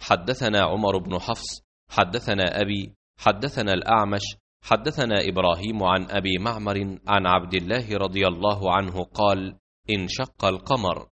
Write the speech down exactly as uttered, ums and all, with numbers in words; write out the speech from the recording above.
حدثنا عمر بن حفص حدثنا أبي حدثنا الأعمش حدثنا إبراهيم عن أبي معمر عن عبد الله رضي الله عنه قال: انشق القمر